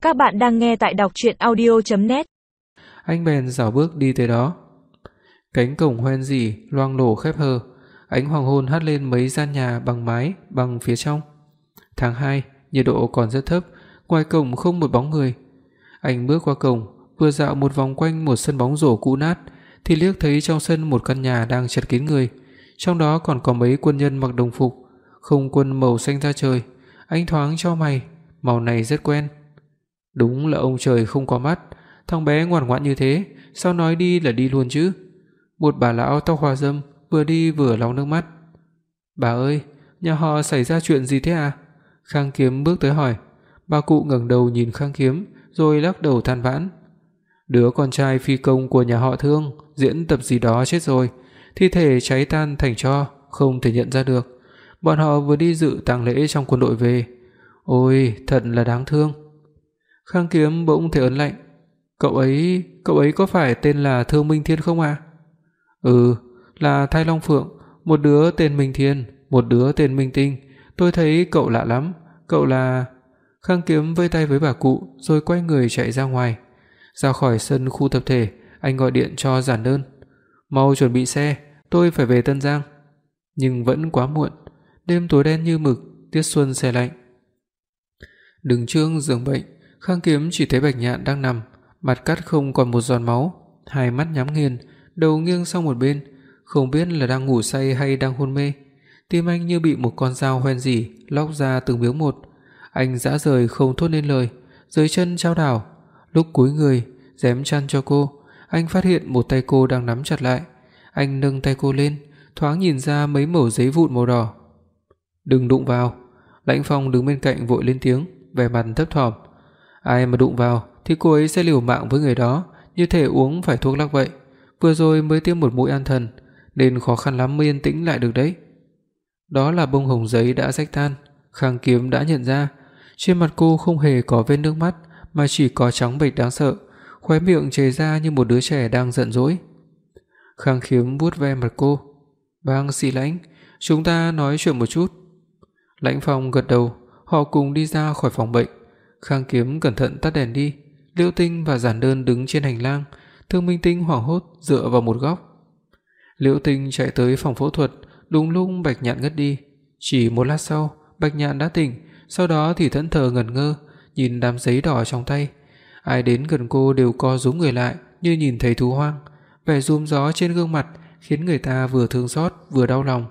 Các bạn đang nghe tại đọc truyện audio.net. Anh bèn rảo bước đi tới đó. Cánh cổng hoen rỉ loang lổ khép hờ, ánh hoàng hôn hắt lên mấy gian nhà bằng mái bằng phía trong. Tháng 2, nhiệt độ còn rất thấp, ngoài cổng không một bóng người. Anh bước qua cổng, vừa dạo một vòng quanh một sân bóng rổ cũ nát thì liếc thấy trong sân một căn nhà đang chật kín người, trong đó còn có mấy quân nhân mặc đồng phục, không quân màu xanh da trời. Anh thoáng chau mày, màu này rất quen. Đúng là ông trời không có mắt, thằng bé ngoan ngoãn như thế, sao nói đi là đi luôn chứ? Một bà lão tóc hoa râm vừa đi vừa lau nước mắt. "Bà ơi, nhà họ xảy ra chuyện gì thế à?" Khang Kiếm bước tới hỏi. Bà cụ ngẩng đầu nhìn Khang Kiếm rồi lắc đầu than vãn. "Đứa con trai phi công của nhà họ Thương diễn tập gì đó chết rồi, thi thể cháy tan thành tro, không thể nhận ra được. Bọn họ vừa đi dự tang lễ trong quân đội về. Ôi, thật là đáng thương." Khang Kiếm bỗng thấy ớn lạnh. Cậu ấy có phải tên là Thương Minh Thiên không à?" "Ừ, là Thái Long Phượng, một đứa tên Minh Thiên, một đứa tên Minh Tinh. Tôi thấy cậu lạ lắm, cậu là..." Khang Kiếm vẫy tay với bà cụ rồi quay người chạy ra ngoài. Ra khỏi sân khu tập thể, anh gọi điện cho Giản Đơn. "Mau chuẩn bị xe, tôi phải về Tân Giang." Nhưng vẫn quá muộn, đêm tối đen như mực, tiết xuân se lạnh. Đứng trước giường bệnh, Khang Kiếm chỉ thấy Bạch Nhạn đang nằm, mặt cắt không còn một giọt máu, hai mắt nhắm nghiền, đầu nghiêng sang một bên, không biết là đang ngủ say hay đang hôn mê. Tim anh như bị một con dao hoen rỉ lóc ra từng miếng một. Anh rã rời không thốt nên lời, dưới chân chao đảo. Lúc cúi người giém chăn cho cô, anh phát hiện một tay cô đang nắm chặt lại. Anh nâng tay cô lên, thoáng nhìn ra mấy mẩu giấy vụn màu đỏ. "Đừng đụng vào." Lãnh Phong đứng bên cạnh vội lên tiếng, vẻ mặt thấp thỏm. Ai mà đụng vào thì cô ấy sẽ liều mạng với người đó, như thể uống phải thuốc lắc vậy. Vừa rồi mới tiêm một mũi an thần, nên khó khăn lắm mới yên tĩnh lại được đấy. Đó là bông hồng giấy đã rách tan. Khang Kiếm đã nhận ra, trên mặt cô không hề có vết nước mắt mà chỉ có trắng bệch đáng sợ, khóe miệng chảy ra như một đứa trẻ đang giận dỗi. Khang Kiếm vuốt ve mặt cô. "Bác sĩ Lãnh, chúng ta nói chuyện một chút." Lãnh Phong gật đầu, họ cùng đi ra khỏi phòng bệnh. Khang Kiếm cẩn thận tắt đèn đi. Liễu Tinh và Giản Đơn đứng trên hành lang, Thương Minh Tinh hoảng hốt dựa vào một góc. Liễu Tinh chạy tới phòng phẫu thuật, đúng lúc Bạch Nhạn ngất đi. Chỉ một lát sau, Bạch Nhạn đã tỉnh, sau đó thì thẫn thờ ngẩn ngơ, nhìn đám giấy đỏ trong tay. Ai đến gần cô đều co rúm người lại như nhìn thấy thú hoang, vẻ rúm gió trên gương mặt khiến người ta vừa thương xót vừa đau lòng.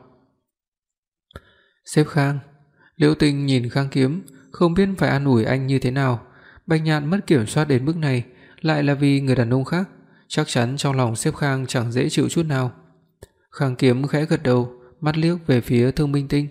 "Sếp Khang." Liễu Tinh nhìn Khang Kiếm, không biết phải an ủi anh như thế nào. Bạch Nhạn mất kiểm soát đến mức này, lại là vì người đàn ông khác, chắc chắn trong lòng sếp Khang chẳng dễ chịu chút nào. Khang Kiếm khẽ gật đầu, mắt liếc về phía Thương Minh Tinh.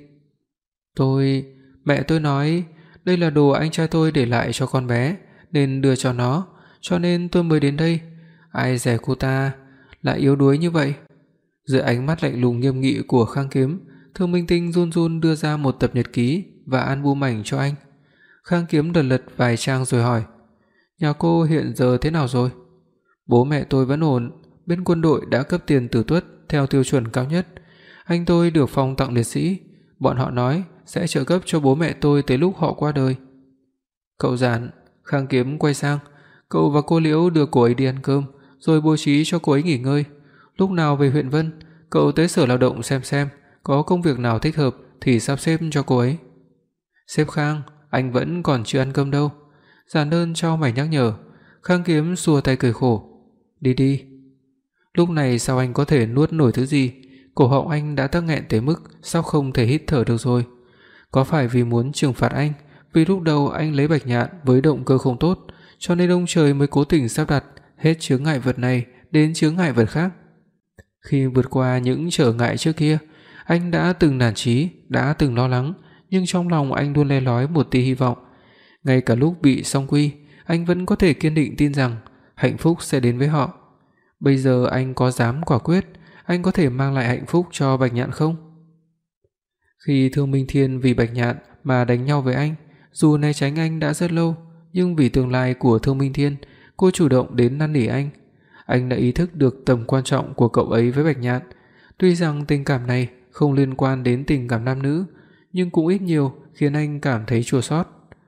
Mẹ tôi nói đây là đồ anh trai tôi để lại cho con bé nên đưa cho nó, cho nên tôi mới đến đây. Ai dè cô ta lại yếu đuối như vậy." Dưới ánh mắt lạnh lùng nghiêm nghị của Khang Kiếm, Thương Minh Tinh run run đưa ra một tập nhật ký và album ảnh cho anh. Khang Kiếm lật lật vài trang rồi hỏi: "Nhà cô hiện giờ thế nào rồi?" "Bố mẹ tôi vẫn ổn, bên quân đội đã cấp tiền tử tuất theo tiêu chuẩn cao nhất. Anh tôi được phong tặng liệt sĩ, bọn họ nói sẽ trợ cấp cho bố mẹ tôi tới lúc họ qua đời." "Cậu Giản." Khang Kiếm quay sang, "Cậu và cô Liễu đưa cô ấy đi ăn cơm, rồi bố trí cho cô ấy nghỉ ngơi. Lúc nào về huyện Vân, cậu tới sở lao động xem có công việc nào thích hợp thì sắp xếp cho cô ấy." "Sếp Khang, anh vẫn còn chưa ăn cơm đâu." Giản Đơn chau mày nhắc nhở. Khang Kiếm xua tay cười khổ. "Đi đi." Lúc này sao anh có thể nuốt nổi thứ gì? Cổ họng anh đã tắc nghẹn tới mức sắp không thể hít thở được rồi. Có phải vì muốn trừng phạt anh, vì lúc đầu anh lấy Bạch Nhạn với động cơ không tốt, cho nên ông trời mới cố tình sắp đặt hết chướng ngại vật này đến chướng ngại vật khác? Khi vượt qua những trở ngại trước kia, anh đã từng nản chí, đã từng lo lắng, nhưng trong lòng anh luôn le lói một tia hy vọng. Ngay cả lúc bị song quy, anh vẫn có thể kiên định tin rằng hạnh phúc sẽ đến với họ. Bây giờ anh có dám quả quyết anh có thể mang lại hạnh phúc cho Bạch Nhạn không? Khi Thương Minh Thiên vì Bạch Nhạn mà đánh nhau với anh, dù né tránh anh đã rất lâu, nhưng vì tương lai của Thương Minh Thiên, cô chủ động đến năn nỉ anh. Anh đã ý thức được tầm quan trọng của cậu ấy với Bạch Nhạn. Tuy rằng tình cảm này không liên quan đến tình cảm nam nữ, nhưng cũng ít nhiều khiến anh cảm thấy chua xót.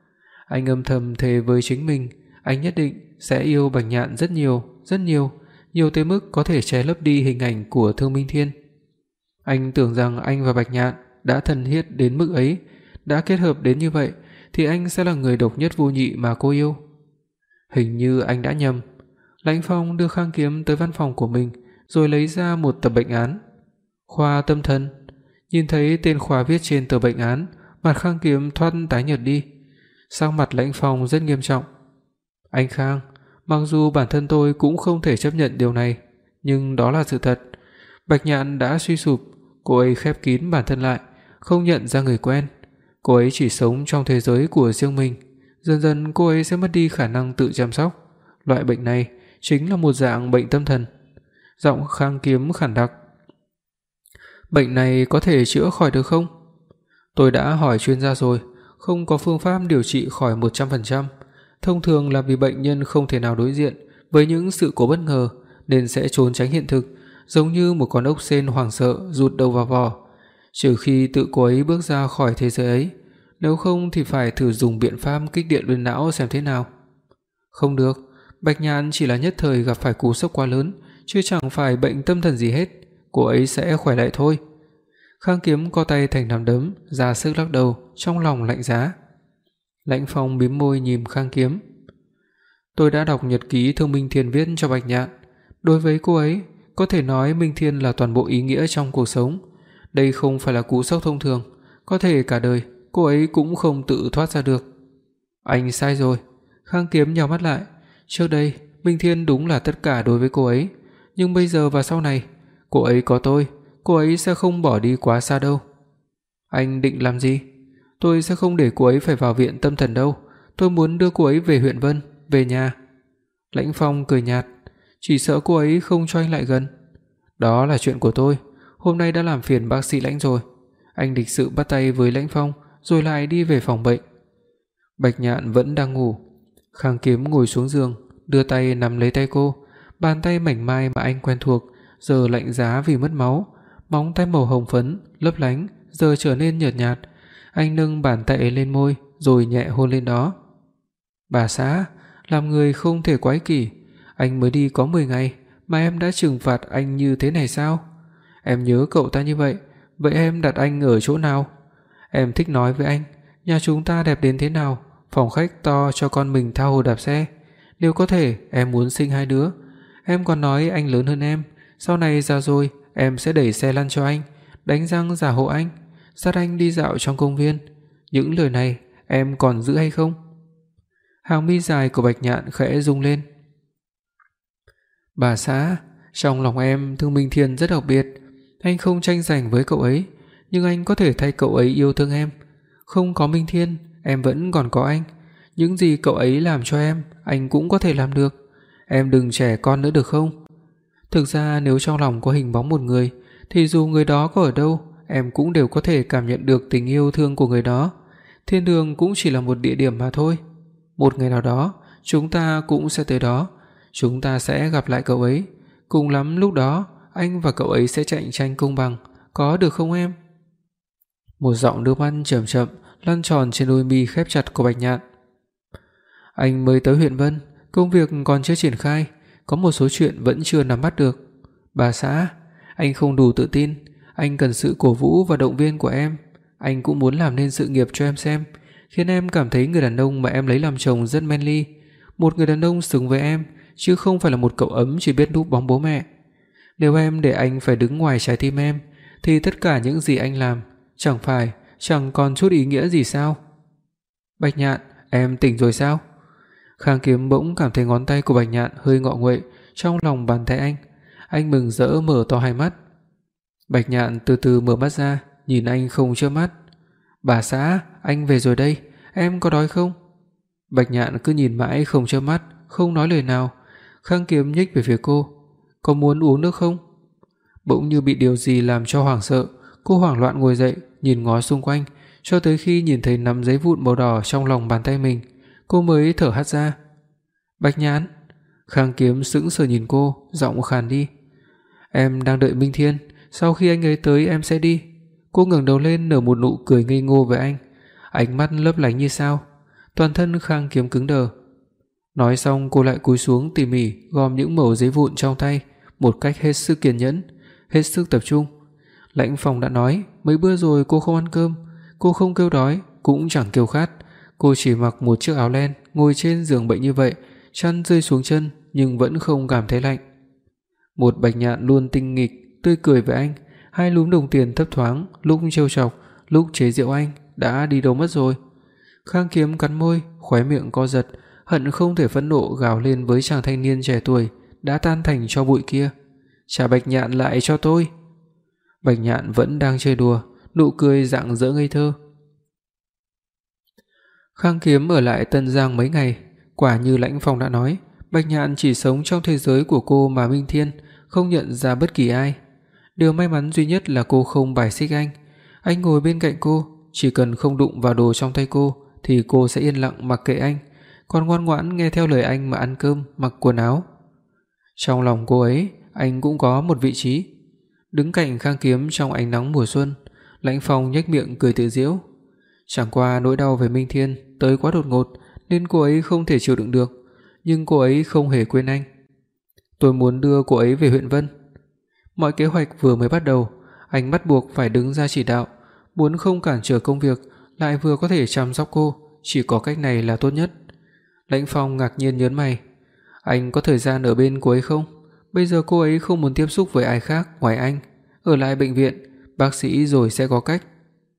Anh âm thầm thề với chính mình, anh nhất định sẽ yêu Bạch Nhạn rất nhiều, nhiều tới mức có thể che lấp đi hình ảnh của Thương Minh Thiên. Anh tưởng rằng anh và Bạch Nhạn đã thân thiết đến mức ấy, đã kết hợp đến như vậy thì anh sẽ là người độc nhất vô nhị mà cô yêu. Hình như anh đã nhầm. Lãnh Phong đưa Khang Kiếm tới văn phòng của mình, rồi lấy ra một tập bệnh án. Khoa tâm thần. Nhìn thấy tên khoa viết trên tờ bệnh án, mặt Khang Kiếm thoát tái nhợt đi. Sắc mặt Lãnh Phong rất nghiêm trọng. Anh Khang, mặc dù bản thân tôi cũng không thể chấp nhận điều này, nhưng đó là sự thật. Bạch Nhạn đã suy sụp, cô ấy khép kín bản thân lại, không nhận ra người quen. Cô ấy chỉ sống trong thế giới của riêng mình, dần dần cô ấy sẽ mất đi khả năng tự chăm sóc. Loại bệnh này chính là một dạng bệnh tâm thần. Giọng Khang Kiếm khàn đặc. Bệnh này có thể chữa khỏi được không? Tôi đã hỏi chuyên gia rồi, không có phương pháp điều trị khỏi 100%. Thông thường là vì bệnh nhân không thể nào đối diện với những sự cố bất ngờ nên sẽ trốn tránh hiện thực, giống như một con ốc sên hoảng sợ rụt đầu vào vỏ. Trừ khi tự cô ấy bước ra khỏi thế giới ấy, nếu không thì phải thử dùng biện pháp kích điện lên não xem thế nào. Không được, Bạch Nhạn chỉ là nhất thời gặp phải cú sốc quá lớn, chứ chẳng phải bệnh tâm thần gì hết, cô ấy sẽ khỏe lại thôi. Khang Kiếm co tay thành nắm đấm, ra sức lắc đầu, trong lòng lạnh giá. Lãnh Phong mím môi nhìn Khang Kiếm. Tôi đã đọc nhật ký Thương Minh Thiên viết cho Bạch Nhạn. Đối với cô ấy, có thể nói Minh Thiên là toàn bộ ý nghĩa trong cuộc sống. Đây không phải là cú sốc thông thường, có thể cả đời cô ấy cũng không tự thoát ra được. Anh sai rồi. Khang Kiếm nhắm mắt lại. Trước đây, Minh Thiên đúng là tất cả đối với cô ấy, nhưng bây giờ và sau này, cô ấy có tôi, cô ấy sẽ không bỏ đi quá xa đâu. Anh định làm gì? Tôi sẽ không để cô ấy phải vào viện tâm thần đâu, tôi muốn đưa cô ấy về huyện Vân, về nhà. Lãnh Phong cười nhạt, chỉ sợ cô ấy không cho anh lại gần. Đó là chuyện của tôi, hôm nay đã làm phiền bác sĩ Lãnh rồi. Anh lịch sự bắt tay với Lãnh Phong rồi lại đi về phòng bệnh. Bạch Nhạn vẫn đang ngủ. Khang Kiếm ngồi xuống giường, đưa tay nắm lấy tay cô, bàn tay mảnh mai mà anh quen thuộc giờ lạnh giá vì mất máu, móng tay màu hồng phấn lấp lánh giờ trở nên nhợt nhạt. Anh nâng bàn tay ấy lên môi rồi nhẹ hôn lên đó. Bà xã, làm người không thể quái kỷ, anh mới đi có 10 ngày mà em đã trừng phạt anh như thế này sao? Em nhớ cậu ta như vậy, vậy em đặt anh ở chỗ nào? Em thích nói với anh, nhà chúng ta đẹp đến thế nào, phòng khách to cho con mình tha hồ đạp xe. Nếu có thể, em muốn sinh 2 đứa. Em còn nói anh lớn hơn em, sau này già rồi, em sẽ đẩy xe lăn cho anh, đánh răng giả hộ anh, dắt anh đi dạo trong công viên. Những lời này em còn giữ hay không? Hàng mi dài của Bạch Nhạn khẽ rung lên. Bà xã, trong lòng em Thương Minh Thiên rất đặc biệt, anh không tranh giành với cậu ấy, nhưng anh có thể thay cậu ấy yêu thương em. Không có Minh Thiên, em vẫn còn có anh. Những gì cậu ấy làm cho em, anh cũng có thể làm được. Em đừng trẻ con nữa được không? Thực ra nếu trong lòng có hình bóng một người, thì dù người đó có ở đâu, em cũng đều có thể cảm nhận được tình yêu thương của người đó. Thiên đường cũng chỉ là một địa điểm mà thôi. Một ngày nào đó, chúng ta cũng sẽ tới đó. Chúng ta sẽ gặp lại cậu ấy. Cùng lắm lúc đó, anh và cậu ấy sẽ cạnh tranh công bằng. Có được không em? Một giọng nước mắt chậm chậm lăn tròn trên đôi mi khép chặt của Bạch Nhạn. Anh mới tới huyện Vân, công việc còn chưa triển khai, có một số chuyện vẫn chưa nắm bắt được. Bà xã, anh không đủ tự tin, anh cần sự cổ vũ và động viên của em. Anh cũng muốn làm nên sự nghiệp cho em xem, khiến em cảm thấy người đàn ông mà em lấy làm chồng rất manly, một người đàn ông xứng với em, chứ không phải là một cậu ấm chỉ biết núp bóng bố mẹ. Nếu em để anh phải đứng ngoài trái tim em, thì tất cả những gì anh làm chẳng còn chút ý nghĩa gì sao? Bạch Nhạn, em tỉnh rồi sao? Khang Kiếm bỗng cảm thấy ngón tay của Bạch Nhạn hơi ngọ nguậy trong lòng bàn tay anh. Anh mừng rỡ mở to hai mắt. Bạch Nhạn từ từ mở mắt ra, nhìn anh không chớp mắt. Bà xã, anh về rồi đây, em có đói không? Bạch Nhạn cứ nhìn mãi không chớp mắt, không nói lời nào. Khang Kiếm nhích về phía cô. Có muốn uống nước không? Bỗng như bị điều gì làm cho hoảng sợ, cô hoảng loạn ngồi dậy, nhìn ngó xung quanh, cho tới khi nhìn thấy nắm giấy vụn màu đỏ trong lòng bàn tay mình, cô mới thở hắt ra. Bạch Nhạn. Khang Kiếm sững sờ nhìn cô, giọng khàn đi. Em đang đợi Minh Thiên, sau khi anh ấy tới em sẽ đi. Cô ngẩng đầu lên nở một nụ cười ngây ngô với anh, ánh mắt lấp lánh như sao. toàn thân Khang Kiếm cứng đờ. Nói xong cô lại cúi xuống tỉ mỉ gom những mẩu giấy vụn trong tay, một cách hết sức kiên nhẫn, hết sức tập trung. Lãnh Phong đã nói, mấy bữa rồi cô không ăn cơm, cô không kêu đói, cũng chẳng kêu khát, cô chỉ mặc một chiếc áo len, ngồi trên giường bệnh như vậy, chăn rơi xuống chân nhưng vẫn không cảm thấy lạnh. Một Bạch Nhạn luôn tinh nghịch, tươi cười với anh, hai lúm đồng tiền thấp thoáng, lúc trêu chọc, lúc chế giễu anh, đã đi đâu mất rồi. Khang Kiếm cắn môi, khóe miệng co giật, hận không thể phẫn nộ gào lên với chàng thanh niên trẻ tuổi đã tan thành tro bụi kia. "Trả Bạch Nhạn lại cho tôi." Bạch Nhạn vẫn đang chơi đùa, nụ cười rạng rỡ ngây thơ. Khang Kiếm ở lại Tân Giang mấy ngày, quả như Lãnh Phong đã nói, Bạch Nhạn chỉ sống trong thế giới của cô mà Minh Thiên, không nhận ra bất kỳ ai. Điều may mắn duy nhất là cô không bài xích anh. Anh ngồi bên cạnh cô, chỉ cần không đụng vào đồ trong tay cô thì cô sẽ yên lặng mặc kệ anh, còn ngoan ngoãn nghe theo lời anh mà ăn cơm, mặc quần áo. Trong lòng cô ấy, anh cũng có một vị trí. Đứng cạnh Khang Kiếm trong ánh nắng mùa xuân, Lãnh Phong nhếch miệng cười tự giễu. Chẳng qua nỗi đau về Minh Thiên tới quá đột ngột nên cô ấy không thể chịu đựng được, nhưng cô ấy không hề quên anh. Tôi muốn đưa cô ấy về huyện Vân. Mọi kế hoạch vừa mới bắt đầu, anh bắt buộc phải đứng ra chỉ đạo, muốn không cản trở công việc lại vừa có thể chăm sóc cô, chỉ có cách này là tốt nhất. Lãnh Phong ngạc nhiên nhớn mày. Anh có thời gian ở bên cô ấy không? Bây giờ cô ấy không muốn tiếp xúc với ai khác ngoài anh, ở lại bệnh viện, bác sĩ rồi sẽ có cách.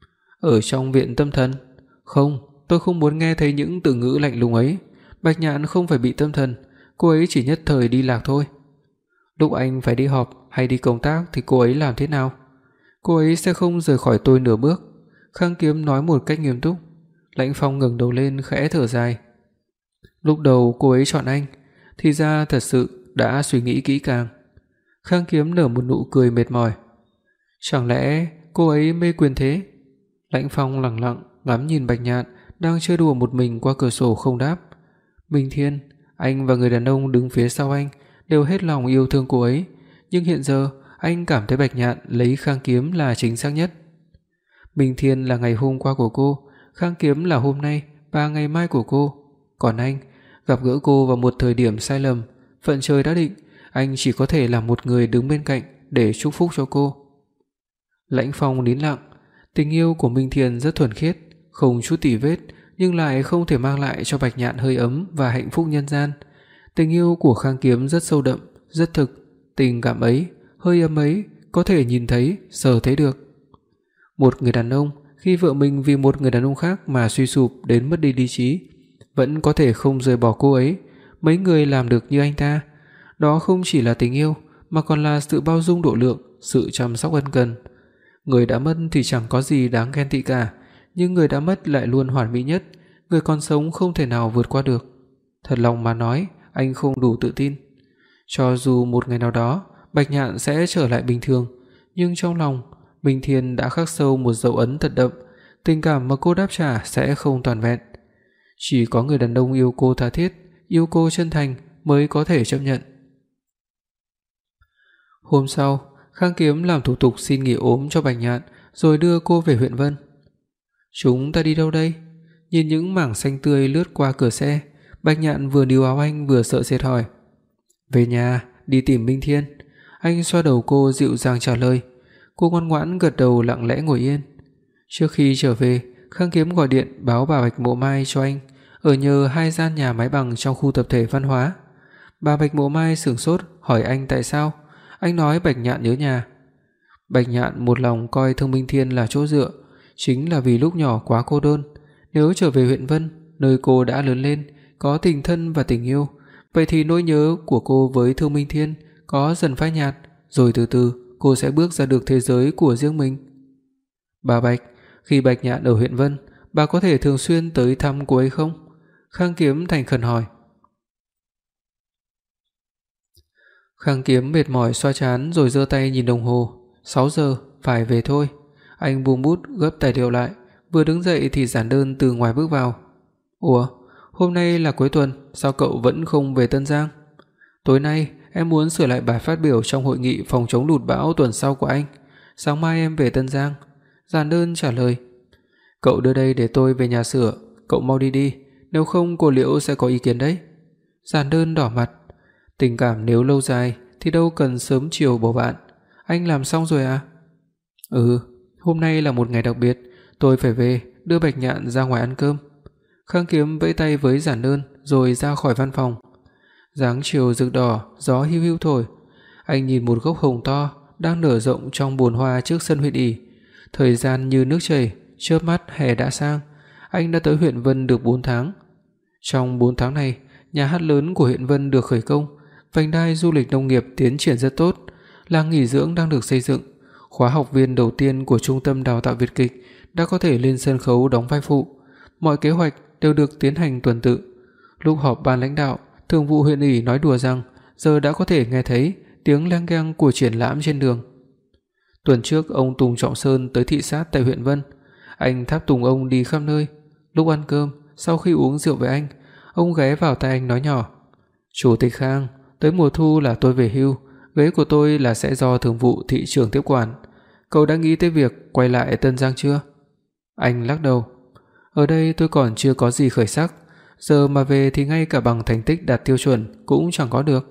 Ở trong viện tâm thần? Không, tôi không muốn nghe thấy những từ ngữ lạnh lùng ấy. Bạch Nhạn không phải bị tâm thần, cô ấy chỉ nhất thời đi lạc thôi. Lúc anh phải đi họp hay đi công tác thì cô ấy làm thế nào? Cô ấy sẽ không rời khỏi tôi nửa bước. Khang Kiếm nói một cách nghiêm túc. Lãnh Phong ngẩng đầu lên khẽ thở dài. Lúc đầu cô ấy chọn anh, thì ra thật sự đã suy nghĩ kỹ càng. Khang Kiếm nở một nụ cười mệt mỏi. Chẳng lẽ cô ấy mê quyền thế? Lãnh Phong lặng lặng ngắm nhìn Bạch Nhạn đang chơi đùa một mình qua cửa sổ không đáp. Minh Thiên, anh và người đàn ông đứng phía sau anh đều hết lòng yêu thương cô ấy, nhưng hiện giờ anh cảm thấy Bạch Nhạn lấy Khang Kiếm là chính xác nhất. Minh Thiên là ngày hôm qua của cô, Khang Kiếm là hôm nay và ngày mai của cô, còn anh gặp gỡ cô vào một thời điểm sai lầm, phận trời đã định, anh chỉ có thể là một người đứng bên cạnh để chúc phúc cho cô. Lãnh Phong nín lặng, tình yêu của Minh Thiên rất thuần khiết, không chút tì vết, nhưng lại không thể mang lại cho Bạch Nhạn hơi ấm và hạnh phúc nhân gian. Tình yêu của Khang Kiếm rất sâu đậm, rất thực, tình cảm ấy, hơi ấm ấy có thể nhìn thấy, sờ thấy được. Một người đàn ông khi vợ mình vì một người đàn ông khác mà suy sụp đến mất đi lý trí, vẫn có thể không rời bỏ cô ấy, mấy người làm được như anh ta. Đó không chỉ là tình yêu mà còn là sự bao dung độ lượng, sự chăm sóc ân cần. Người đã mất thì chẳng có gì đáng ghen tị cả, nhưng người đã mất lại luôn hoàn mỹ nhất, người còn sống không thể nào vượt qua được. Thật lòng mà nói, anh không đủ tự tin. Cho dù một ngày nào đó Bạch Nhạn sẽ trở lại bình thường, nhưng trong lòng Minh Thiên đã khắc sâu một dấu ấn thật đậm, tình cảm mà cô đáp trả sẽ không toàn vẹn. Chỉ có người đàn ông yêu cô tha thiết, yêu cô chân thành mới có thể chấp nhận. Hôm sau, Khang Kiếm làm thủ tục xin nghỉ ốm cho Bạch Nhạn rồi đưa cô về huyện Vân. Chúng ta đi đâu đây? Nhìn những mảng xanh tươi lướt qua cửa xe, Bạch Nhạn vừa níu áo anh vừa sợ sệt hỏi. Về nhà, đi tìm Minh Thiên. Anh xoa đầu cô dịu dàng trả lời. Cô ngoan ngoãn gật đầu lặng lẽ ngồi yên. Trước khi trở về, Khang Kiếm gọi điện báo bà Bạch Mộ Mai cho anh ở nhờ 2 gian nhà mái bằng trong khu tập thể văn hóa. Bà Bạch Mộ Mai sửng sốt hỏi anh tại sao. Anh nói Bạch Nhạn nhớ nhà. Bạch Nhạn một lòng coi thương Minh Thiên là chỗ dựa, chính là vì lúc nhỏ quá cô đơn. Nếu trở về huyện Vân, nơi cô đã lớn lên, có tình thân và tình yêu, vậy thì nỗi nhớ của cô với Thương Minh Thiên có dần phai nhạt, rồi từ từ cô sẽ bước ra được thế giới của riêng mình. Bà Bạch, khi Bạch Nhạn ở huyện Vân, bà có thể thường xuyên tới thăm cô ấy không? Khang Kiếm thành khẩn hỏi. Khang Kiếm mệt mỏi xoa trán rồi giơ tay nhìn đồng hồ. 6 giờ, phải về thôi. Anh buông bút gấp tài liệu lại, vừa đứng dậy thì giản đơn từ ngoài bước vào. Ủa, hôm nay là cuối tuần, sao cậu vẫn không về Tân Giang? Tối nay em muốn sửa lại bài phát biểu trong hội nghị phòng chống lụt bão tuần sau của anh. Sáng mai em về Tân Giang. Giản đơn trả lời. Cậu đưa đây để tôi về nhà sửa, cậu mau đi đi, nếu không cô Liễu sẽ có ý kiến đấy. Giản Đơn đỏ mặt, tình cảm nếu lâu dài thì đâu cần sớm chiều bầu bạn. Anh làm xong rồi à? Hôm nay là một ngày đặc biệt, tôi phải về đưa Bạch Nhạn ra ngoài ăn cơm. Khang Kiếm vẫy tay với Giản Đơn rồi ra khỏi văn phòng. Dáng chiều rực đỏ, gió hiu hiu thổi. Anh nhìn một gốc hồng to đang nở rộng trong bồn hoa trước sân huyện ủy. Thời gian như nước chảy, chớp mắt hè đã sang. Anh đã tới huyện Vân được 4 tháng. Trong 4 tháng này, nhà hát lớn của huyện Vân được khởi công, vành đai du lịch nông nghiệp tiến triển rất tốt, làng nghỉ dưỡng đang được xây dựng. Khóa học viên đầu tiên của Trung tâm Đào tạo Việt kịch đã có thể lên sân khấu đóng vai phụ. Mọi kế hoạch đều được tiến hành tuần tự. Lúc họp ban lãnh đạo, Thường vụ huyện ủy nói đùa rằng giờ đã có thể nghe thấy tiếng leng keng của triển lãm trên đường. Tuần trước ông Tùng Trọng Sơn tới thị sát tại huyện Vân. Anh tháp tùng ông đi khắp nơi. Lúc ăn cơm, sau khi uống rượu với anh, ông ghé vào tai anh nói nhỏ: "Chủ tịch Khang, tới mùa thu là tôi về hưu, ghế của tôi là sẽ do thường vụ thị trưởng tiếp quản. Cậu đã nghĩ tới việc quay lại Tân Giang chưa?" Anh lắc đầu: "Ở đây tôi còn chưa có gì khởi sắc, giờ mà về thì ngay cả bằng thành tích đạt tiêu chuẩn cũng chẳng có được."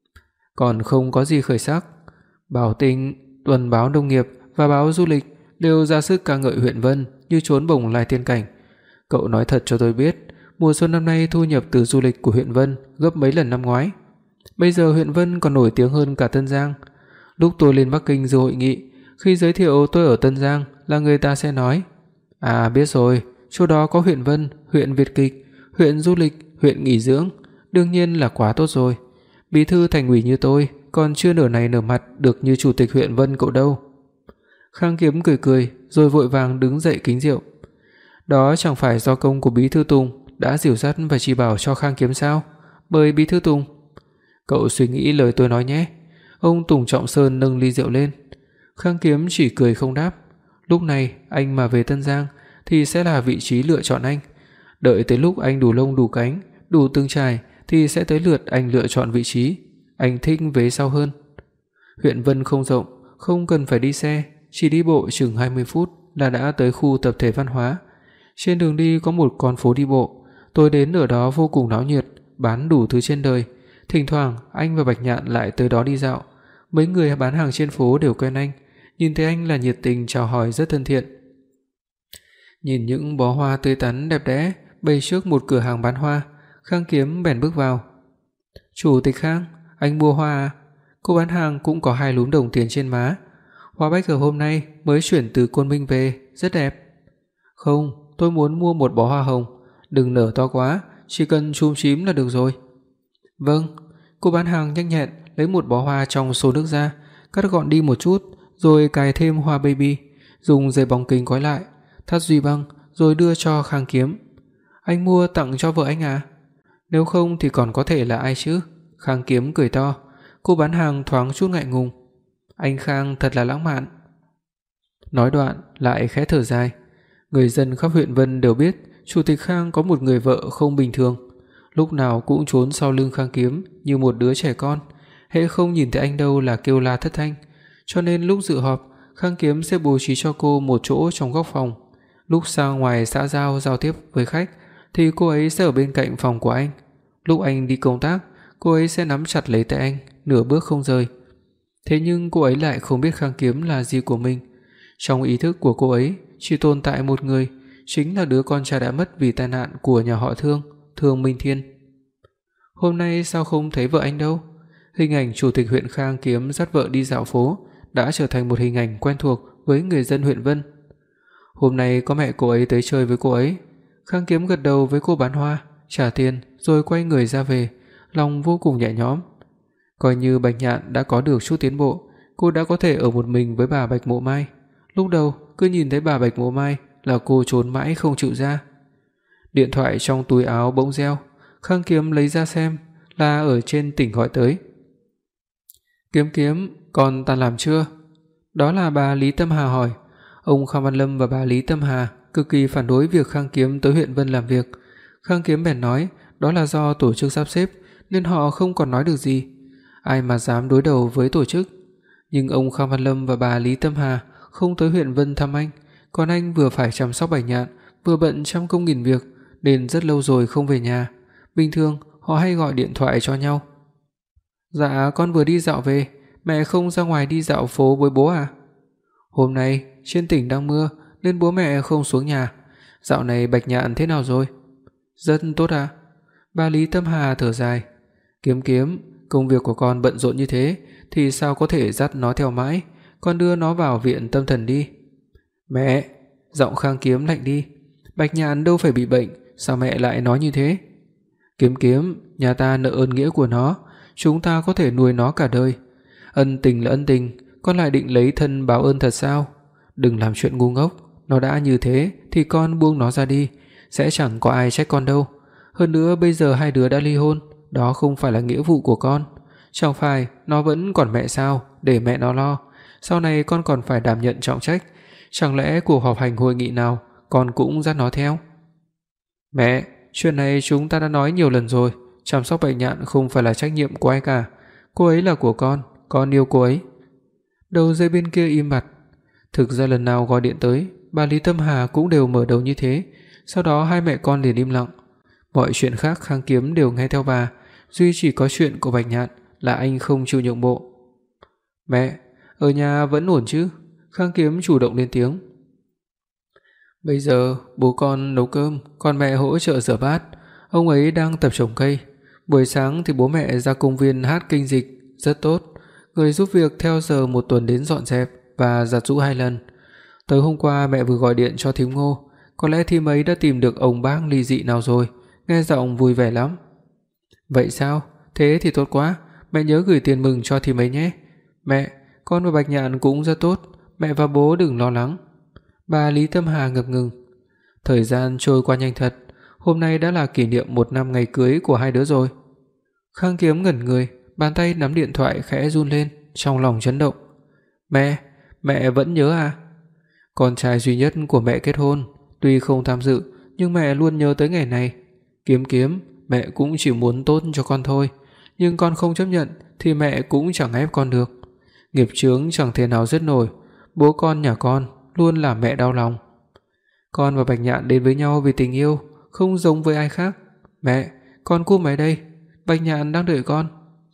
"Còn không có gì khởi sắc?" Bảo Tinh, Tuần báo Nông nghiệp và báo Du lịch đều ra sức ca ngợi huyện Vân như trốn bồng lai tiên cảnh. Cậu nói thật cho tôi biết, mùa xuân năm nay thu nhập từ du lịch của huyện Vân gấp mấy lần năm ngoái. Bây giờ huyện Vân còn nổi tiếng hơn cả Tân Giang. Lúc tôi lên Bắc Kinh dự hội nghị, khi giới thiệu tôi ở Tân Giang là người ta sẽ nói: "À biết rồi, chỗ đó có huyện Vân, huyện Việt kịch, huyện du lịch, huyện nghỉ dưỡng, đương nhiên là quá tốt rồi. Bí thư thành ủy như tôi còn chưa nở này nở mặt được như chủ tịch huyện Vân cậu đâu." Khang Kiếm cười cười rồi vội vàng đứng dậy kính rượu. Đó chẳng phải do công của bí thư Tùng đã dìu dắt và chỉ bảo cho Khang Kiếm sao? Bởi bí thư Tùng. Cậu suy nghĩ lời tôi nói nhé. Ông Tùng Trọng Sơn nâng ly rượu lên. Khang Kiếm chỉ cười không đáp. Lúc này anh mà về Tân Giang thì sẽ là vị trí lựa chọn anh. Đợi tới lúc anh đủ lông đủ cánh, đủ từng trải thì sẽ tới lượt anh lựa chọn vị trí. Anh thích vế sau hơn. Huyện Vân không rộng, không cần phải đi xe, chỉ đi bộ chừng 20 phút là đã tới khu tập thể văn hóa. Trên đường đi có một con phố đi bộ, tôi đến ở đó vô cùng náo nhiệt, bán đủ thứ trên đời. Thỉnh thoảng anh và Bạch Nhạn lại tới đó đi dạo. Mấy người bán hàng trên phố đều quen anh, nhìn thấy anh là nhiệt tình chào hỏi rất thân thiện. Nhìn những bó hoa tươi tắn đẹp đẽ bày trước một cửa hàng bán hoa, Khang Kiếm bèn bước vào. "Chủ tịch Khang, anh mua hoa à?" Cô bán hàng cũng có 2 lúm đồng tiền trên má. "Hoa bách ở hôm nay mới chuyển từ Côn Minh về, rất đẹp." "Không, tôi muốn mua một bó hoa hồng, đừng nở to quá, chỉ cần chúm chím là được rồi." "Vâng." Cô bán hàng nhanh nhẹn lấy một bó hoa trong xô nước ra, cắt gọn đi một chút, rồi cài thêm hoa baby, dùng dây bóng kính gói lại, thắt duy băng rồi đưa cho Khang Kiếm. "Anh mua tặng cho vợ anh à?" "Nếu không thì còn có thể là ai chứ?" Khang Kiếm cười to. Cô bán hàng thoáng chút ngại ngùng. "Anh Khang thật là lãng mạn." Nói đoạn lại khẽ thở dài. Người dân khắp huyện Vân đều biết chủ tịch Khang có một người vợ không bình thường, lúc nào cũng trốn sau lưng Khang Kiếm như một đứa trẻ con, hễ không nhìn thấy anh đâu là kêu la thất thanh. Cho nên lúc dự họp, Khang Kiếm sẽ bố trí cho cô một chỗ trong góc phòng. Lúc ra ngoài xã giao tiếp với khách thì cô ấy sẽ ở bên cạnh phòng của anh. Lúc anh đi công tác, cô ấy sẽ nắm chặt lấy tay anh, nửa bước không rời. Thế nhưng cô ấy lại không biết Khang Kiếm là gì của mình. Trong ý thức của cô ấy chỉ tồn tại một người, chính là đứa con trai đã mất vì tai nạn của nhà họ Thương Minh Thiên. Hôm nay sao không thấy vợ anh đâu? Hình ảnh chủ tịch huyện Khang Kiếm dắt vợ đi dạo phố đã trở thành một hình ảnh quen thuộc với người dân huyện Vân. Hôm nay có mẹ cô ấy tới chơi với cô ấy. Khang Kiếm gật đầu với cô bán hoa, trả tiền rồi quay người ra về, lòng vô cùng nhẹ nhõm. Coi như Bạch Nhạn đã có được chút tiến bộ, cô đã có thể ở một mình với bà Bạch Mộ Mai. Lúc đầu cứ nhìn thấy bà Bạch Mộ Mai là cô trốn mãi không chịu ra. Điện thoại trong túi áo bỗng reo, Khang Kiếm lấy ra xem, là ở trên tỉnh gọi tới. Kiếm, con tan làm chưa?" Đó là bà Lý Tâm Hà hỏi. Ông Khang Văn Lâm và bà Lý Tâm Hà cực kỳ phản đối việc Khang Kiếm tới huyện Vân làm việc. Khang Kiếm bèn nói đó là do tổ chức sắp xếp nên họ không còn nói được gì. Ai mà dám đối đầu với tổ chức. Nhưng ông Khang Văn Lâm và bà Lý Tâm Hà không tới huyện Vân thăm anh, còn anh vừa phải chăm sóc Bạch Nhạn, vừa bận trăm công nghìn việc nên rất lâu rồi không về nhà. Bình thường họ hay gọi điện thoại cho nhau. Dạ con vừa đi dạo về, mẹ không ra ngoài đi dạo phố với bố à? Hôm nay trên tỉnh đang mưa nên bố mẹ không xuống nhà. Dạo này Bạch Nhạn thế nào rồi? Rất tốt à? Bà Lý Tâm Hà thở dài. Kiếm Kiếm, công việc của con bận rộn như thế thì sao có thể dắt nó theo mãi, con đưa nó vào viện tâm thần đi. Mẹ, giọng Khang Kiếm lạnh đi. Bạch Nhạn đâu phải bị bệnh, sao mẹ lại nói như thế? Kiếm Kiếm, nhà ta nợ ơn nghĩa của nó, chúng ta có thể nuôi nó cả đời. Ân tình là ân tình, con lại định lấy thân báo ơn thật sao? Đừng làm chuyện ngu ngốc, nó đã như thế thì con buông nó ra đi, sẽ chẳng có ai trách con đâu. Hơn nữa bây giờ hai đứa đã ly hôn, đó không phải là nghĩa vụ của con. Chẳng phải nó vẫn còn mẹ sao, để mẹ nó lo. Sau này con còn phải đảm nhận trọng trách, chẳng lẽ cuộc họp hành hội nghị nào con cũng dắt nó theo? Mẹ, chuyện này chúng ta đã nói nhiều lần rồi, chăm sóc Bạch Nhạn không phải là trách nhiệm của ai cả. Cô ấy là của con yêu cô ấy. Đầu dây bên kia im bặt. Thực ra lần nào gọi điện tới, bà Lý Tâm Hà cũng đều mở đầu như thế, sau đó hai mẹ con liền im lặng. Mọi chuyện khác Khang Kiếm đều nghe theo bà, duy chỉ có chuyện của Bạch Nhạn là anh không chịu nhượng bộ. Mẹ, ở nhà vẫn ổn chứ? Khang Kiếm chủ động lên tiếng. Bây giờ bố con nấu cơm, còn mẹ hỗ trợ rửa bát. Ông ấy đang tập trồng cây. Buổi sáng thì bố mẹ ra công viên hát kinh dịch, rất tốt. Người giúp việc theo giờ một tuần đến dọn dẹp và giặt giũ 2 lần. Tới hôm qua mẹ vừa gọi điện cho thím Ngô, có lẽ thím ấy đã tìm được ông bác ly dị nào rồi, nghe giọng vui vẻ lắm. Vậy sao? Thế thì tốt quá, mẹ nhớ gửi tiền mừng cho thím ấy nhé. Mẹ, con và Bạch Nhạn cũng rất tốt, mẹ và bố đừng lo lắng. Bà Lý Tâm Hà ngập ngừng. Thời gian trôi qua nhanh thật, hôm nay đã là kỷ niệm 1 năm ngày cưới của hai đứa rồi. Khang Kiếm ngẩn người, bàn tay nắm điện thoại khẽ run lên, trong lòng chấn động. Mẹ vẫn nhớ à? Con trai duy nhất của mẹ kết hôn, tuy không tham dự nhưng mẹ luôn nhớ tới ngày này. Kiếm, mẹ cũng chỉ muốn tốt cho con thôi, nhưng con không chấp nhận thì mẹ cũng chẳng ép con được. Nghiệp chướng chẳng thể nào dứt nổi, bố con nhà con luôn làm mẹ đau lòng. Con và Bạch Nhạn đến với nhau vì tình yêu, không giống với ai khác. Mẹ, con cúp máy đây, Bạch Nhạn đang đợi con.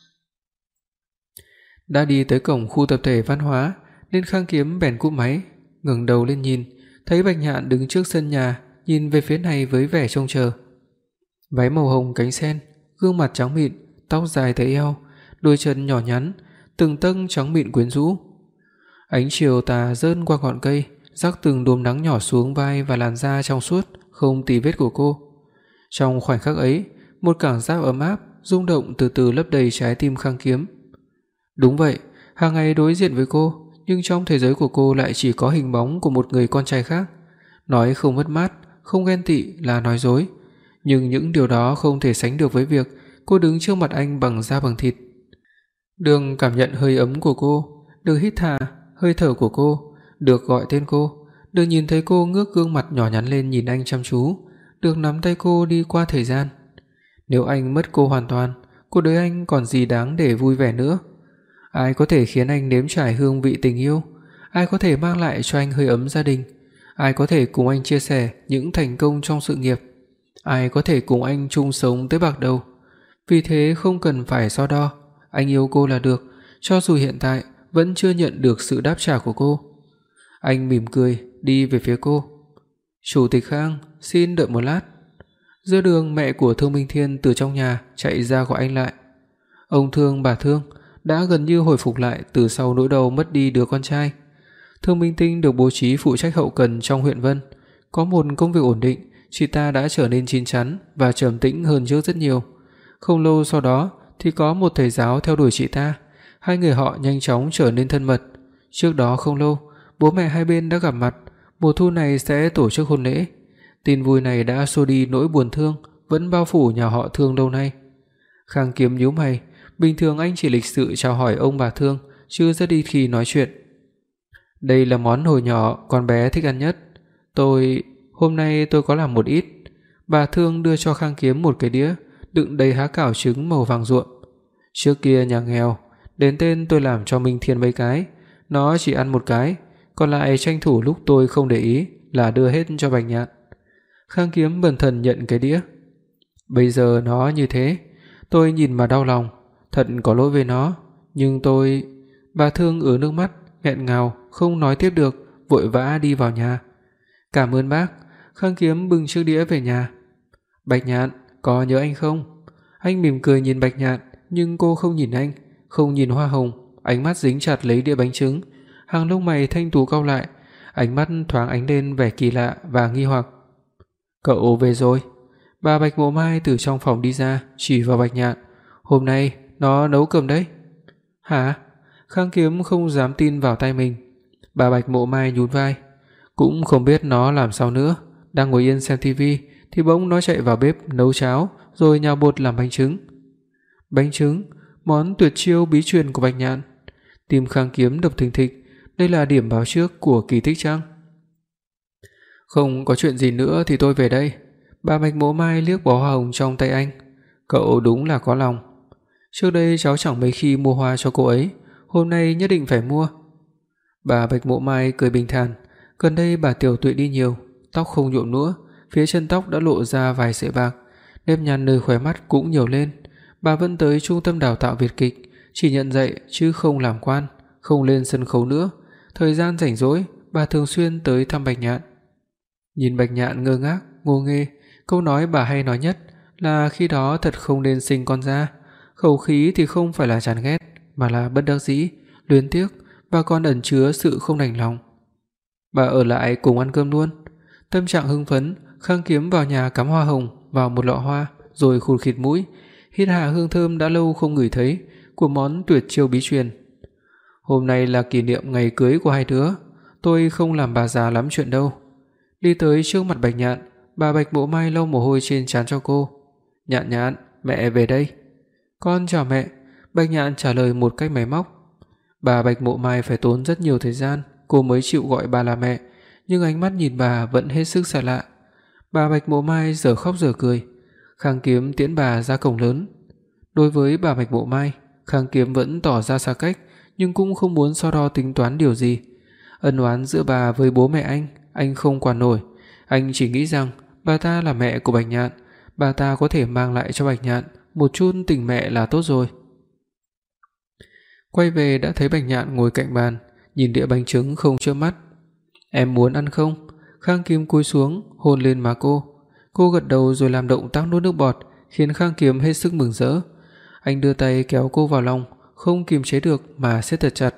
Đã đi tới cổng khu tập thể văn hóa nên Khang Kiếm bèn cúp máy, ngẩng đầu lên nhìn, thấy Bạch Nhạn đứng trước sân nhà, nhìn về phía này với vẻ trông chờ. Váy màu hồng cánh sen, gương mặt trắng mịn, tóc dài tới eo, đôi chân nhỏ nhắn, từng tấc trắng mịn quyến rũ. Ánh chiều tà rơn qua ngọn cây, rắc từng đốm nắng nhỏ xuống vai và làn da trong suốt không tì vết của cô. Trong khoảnh khắc ấy, một cảm giác ấm áp, rung động từ từ lấp đầy trái tim Khang Kiếm. Đúng vậy, hàng ngày đối diện với cô, nhưng trong thế giới của cô lại chỉ có hình bóng của một người con trai khác. Nói không mất mát, không ghen tị là nói dối, nhưng những điều đó không thể sánh được với việc cô đứng trước mặt anh bằng da bằng thịt. Được cảm nhận hơi ấm của cô, được hít thở hơi thở của cô, được gọi tên cô, được nhìn thấy cô ngước gương mặt nhỏ nhắn lên nhìn anh chăm chú, được nắm tay cô đi qua thời gian. Nếu anh mất cô hoàn toàn, cuộc đời anh còn gì đáng để vui vẻ nữa? Ai có thể khiến anh nếm trải hương vị tình yêu? Ai có thể mang lại cho anh hơi ấm gia đình? Ai có thể cùng anh chia sẻ những thành công trong sự nghiệp? Ai có thể cùng anh chung sống tới bạc đầu? Vì thế không cần phải so đo, anh yêu cô là được, cho dù hiện tại vẫn chưa nhận được sự đáp trả của cô. Anh mỉm cười đi về phía cô. Chủ tịch Khang, xin đợi một lát. Giữa đường mẹ của Thương Minh Thiên từ trong nhà chạy ra gọi anh lại. Ông Thương bà Thương đã gần như hồi phục lại từ sau nỗi đau mất đi đứa con trai. Thương Minh Tinh được bố trí phụ trách hậu cần trong huyện Vân, có một công việc ổn định, chị ta đã trở nên chín chắn và trầm tĩnh hơn trước rất nhiều. Không lâu sau đó thì có một thầy giáo theo đuổi chị ta, hai người họ nhanh chóng trở nên thân mật. Trước đó không lâu, bố mẹ hai bên đã gặp mặt, mùa thu này sẽ tổ chức hôn lễ. Tin vui này đã xua đi nỗi buồn thương vẫn bao phủ nhà họ Thương lâu nay. Khang Kiếm nhíu mày, bình thường anh chỉ lịch sự chào hỏi ông bà Thương, chứ rất ít khi nói chuyện. Đây là món hồi nhỏ con bé thích ăn nhất. Hôm nay tôi có làm một ít. Bà Thương đưa cho Khang Kiếm một cái đĩa đựng đầy há cảo trứng màu vàng ruộm. Trước kia nhà nghèo, đến tên tôi làm cho Minh Thiên mấy cái, nó chỉ ăn một cái, còn lại tranh thủ lúc tôi không để ý là đưa hết cho Bạch Nhạn. Khang Kiếm bần thần nhận cái đĩa. Bây giờ nó như thế, tôi nhìn mà đau lòng, thật có lỗi với nó, nhưng tôi... Bà Thương ứa nước mắt, nghẹn ngào không nói tiếp được, vội vã đi vào nhà. Cảm ơn bác. Khang Kiếm bưng chiếc đĩa về nhà. Bạch Nhạn, có nhớ anh không? Anh mỉm cười nhìn Bạch Nhạn, nhưng cô không nhìn anh, không nhìn hoa hồng, ánh mắt dính chặt lấy đĩa bánh trứng, hàng lông mày thanh tú cau lại, ánh mắt thoáng ánh lên vẻ kỳ lạ và nghi hoặc. Cậu về rồi. Bà Bạch Mộ Mai từ trong phòng đi ra, chỉ vào Bạch Nhạn. Hôm nay nó nấu cơm đấy. Hả? Khang Kiếm không dám tin vào tai mình. Bà Bạch Mộ Mai nhún vai. Cũng không biết nó làm sao nữa, đang ngồi yên xem tivi thì bỗng nó chạy vào bếp nấu cháo rồi nhào bột làm bánh trứng. Bánh trứng, món tuyệt chiêu bí truyền của Bạch Nhạn. Tim Khang Kiếm đập thình thịch, đây là điểm báo trước của kỳ tích chăng? Không có chuyện gì nữa thì tôi về đây. Bà Bạch Mộ Mai liếc bó hoa hồng trong tay anh. Cậu đúng là có lòng. Trước đây cháu chẳng mấy khi mua hoa cho cô ấy, hôm nay nhất định phải mua. Bà Bạch Mộ Mai cười bình thản, gần đây bà tiểu tụy đi nhiều, tóc không nhuộm nữa, phía chân tóc đã lộ ra vài sợi bạc, nếp nhăn nơi khóe mắt cũng nhiều lên. Bà vẫn tới trung tâm đào tạo Việt kịch, chỉ nhận dạy chứ không làm quan, không lên sân khấu nữa. Thời gian rảnh rỗi, bà thường xuyên tới thăm Bạch Nhạn. Nhìn Bạch Nhạn ngơ ngác, ngô nghê, câu nói bà hay nói nhất là khi đó thật không nên sinh con ra. Khẩu khí thì không phải là chán ghét, mà là bất đắc dĩ, luyến tiếc và còn ẩn chứa sự không đành lòng. Bà ở lại cùng ăn cơm luôn. Tâm trạng hưng phấn, Khang Kiếm vào nhà cắm hoa hồng vào một lọ hoa, rồi khụt khịt mũi, hít hà hương thơm đã lâu không ngửi thấy của món tuyệt chiêu bí truyền. Hôm nay là kỷ niệm ngày cưới của hai đứa, tôi không làm bà già lắm chuyện đâu. Đi tới trước mặt Bạch Nhạn, bà Bạch Mộ Mai lau mồ hôi trên trán cho cô. Nhạn Nhạn, mẹ về đây. Con chào mẹ. Bạch Nhạn trả lời một cách máy móc. Bà Bạch Mộ Mai phải tốn rất nhiều thời gian cô mới chịu gọi bà là mẹ, nhưng ánh mắt nhìn bà vẫn hết sức xa lạ. Bà Bạch Mộ Mai giờ khóc giờ cười. Khang Kiếm tiễn bà ra cổng lớn. Đối với bà Bạch Mộ Mai, Khang Kiếm vẫn tỏ ra xa cách, nhưng cũng không muốn so đo tính toán điều gì. Ân oán giữa bà với bố mẹ anh không quản nổi. Anh chỉ nghĩ rằng bà ta là mẹ của Bạch Nhạn, bà ta có thể mang lại cho Bạch Nhạn một chút tình mẹ là tốt rồi. Quay về đã thấy Bạch Nhạn ngồi cạnh bàn, nhìn đĩa bánh trứng không chớp mắt. Em muốn ăn không? Khang Kiếm cúi xuống hôn lên má cô. Cô gật đầu rồi làm động tác nuốt nước bọt, khiến Khang Kiếm hết sức mừng rỡ. Anh đưa tay kéo cô vào lòng, không kiềm chế được mà siết thật chặt.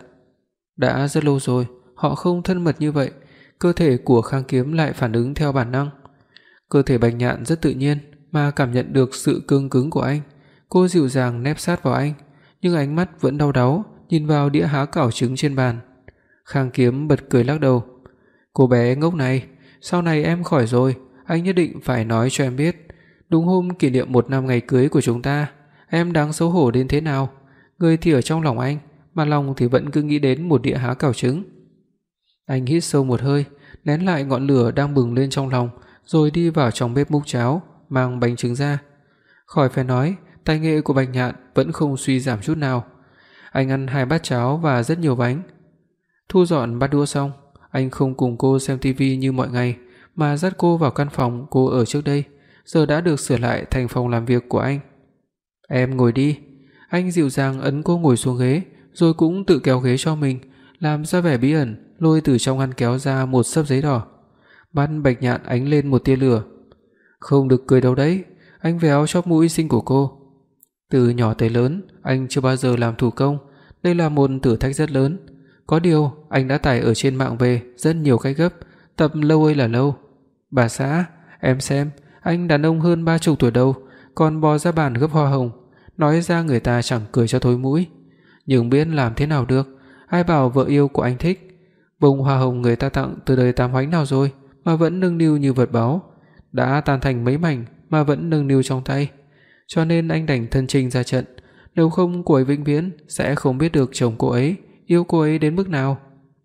Đã rất lâu rồi họ không thân mật như vậy, cơ thể của Khang Kiếm lại phản ứng theo bản năng. Cơ thể Bạch Nhạn rất tự nhiên mà cảm nhận được sự cương cứng của anh. Cô dịu dàng nép sát vào anh, nhưng ánh mắt vẫn đau đáu nhìn vào đĩa há cảo trứng trên bàn. Khang Kiếm bật cười lắc đầu. Cô bé ngốc này, sau này em khỏi rồi, anh nhất định phải nói cho em biết, đúng hôm kỷ niệm 1 năm ngày cưới của chúng ta, em đáng xấu hổ đến thế nào. Người thì ở trong lòng anh, mà lòng thì vẫn cứ nghĩ đến một đĩa há cảo trứng. Anh hít sâu một hơi, nén lại ngọn lửa đang bừng lên trong lòng, rồi đi vào trong bếp múc cháo, mang bánh trứng ra. Khỏi phải nói, tài nghệ của Bạch Nhạn vẫn không suy giảm chút nào. Anh ăn 2 bát cháo và rất nhiều bánh. Thu dọn bát đũa xong, anh không cùng cô xem tivi như mọi ngày, mà dắt cô vào căn phòng cô ở trước đây, giờ đã được sửa lại thành phòng làm việc của anh. Em ngồi đi. Anh dịu dàng ấn cô ngồi xuống ghế, rồi cũng tự kéo ghế cho mình, làm ra vẻ bí ẩn, lôi từ trong ngăn kéo ra một xấp giấy đỏ. Mắt Bạch Nhạn ánh lên một tia lửa. Không được cười đâu đấy. Anh véo chóp mũi xinh của cô. Từ nhỏ tới lớn, anh chưa bao giờ làm thủ công, đây là một thử thách rất lớn. Có điều, anh đã tải ở trên mạng về rất nhiều cách gấp, tập lâu ơi là lâu. Bà xã, em xem, anh đàn ông hơn 30 tuổi đâu, còn bò ra bàn gấp hoa hồng, nói ra người ta chẳng cười cho thối mũi. Nhưng biết làm thế nào được, ai bảo vợ yêu của anh thích. Bông hoa hồng người ta tặng từ đời Tam Hoánh nào rồi mà vẫn nâng niu như vật báu, đã tan thành mấy mảnh mà vẫn nâng niu trong tay. Cho nên anh đành thân chinh ra trận, nếu không cô ấy vĩnh viễn sẽ không biết được chồng cô ấy yêu cô ấy đến mức nào.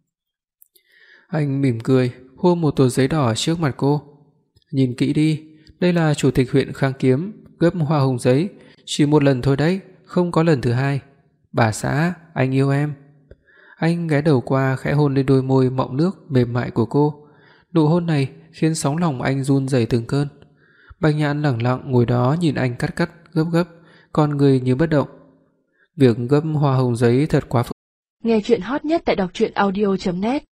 Anh mỉm cười, hôn một tờ giấy đỏ trước mặt cô. Nhìn kỹ đi, đây là chủ tịch huyện Khang Kiếm gấp hoa hồng giấy, chỉ một lần thôi đấy, không có lần thứ hai. Bà xã, anh yêu em. Anh ghé đầu qua khẽ hôn lên đôi môi mọng nước mềm mại của cô. Nụ hôn này khiến sóng lòng anh run rẩy từng cơn. Bạch Nhạn lẳng lặng ngồi đó nhìn anh cắt gấp, con người như bất động. Việc gấp hoa hồng giấy thật quá phức. Nghe truyện hot nhất tại đọc truyện audio net